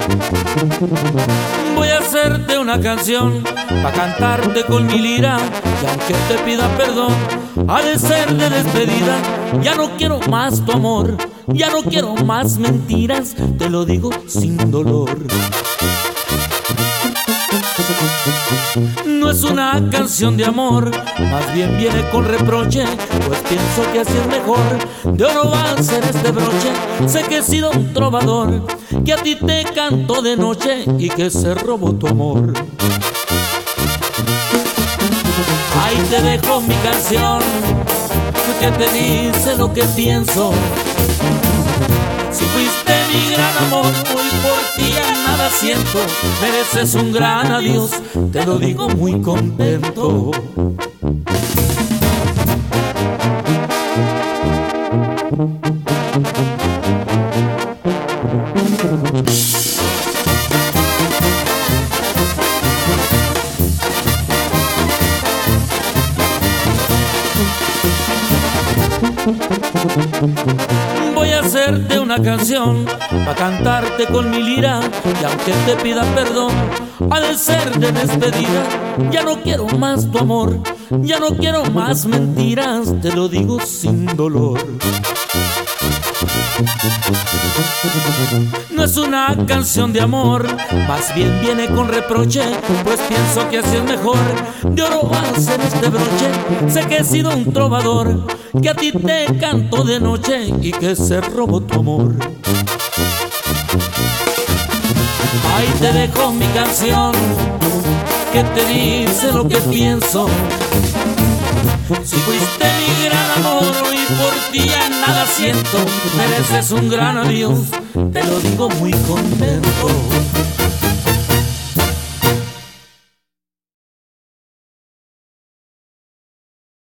Voy a hacerte una canción pa' cantarte con mi lira, y aunque te pida perdón, ha de ser de despedida. Ya no quiero más tu amor, ya no quiero más mentiras, te lo digo sin dolor. No es una canción de amor, más bien viene con reproche, pues pienso que así es mejor. De oro va a ser este broche. Sé que he sido un trovador, que a ti te canto de noche y que se robó tu amor. Ahí te dejo mi canción, que te dice lo que pienso. Si fuiste mi gran amor, hoy por ti ya nada siento. Mereces un gran adiós, te lo digo muy contento. Voy a hacerte una canción pa' cantarte con mi lira, y aunque te pida perdón, ha de ser de despedida. Ya no quiero más tu amor, ya no quiero más mentiras, te lo digo sin dolor. No es una canción de amor, más bien viene con reproche, pues pienso que así es mejor. De oro va a ser este broche. Sé que he sido un trovador, que a ti te canto de noche y que se robó tu amor. Ahí te dejo mi canción, que te dice lo que pienso. Si fuiste mi gran amor y por ti ya nada siento, mereces un gran adiós, te lo digo muy contento.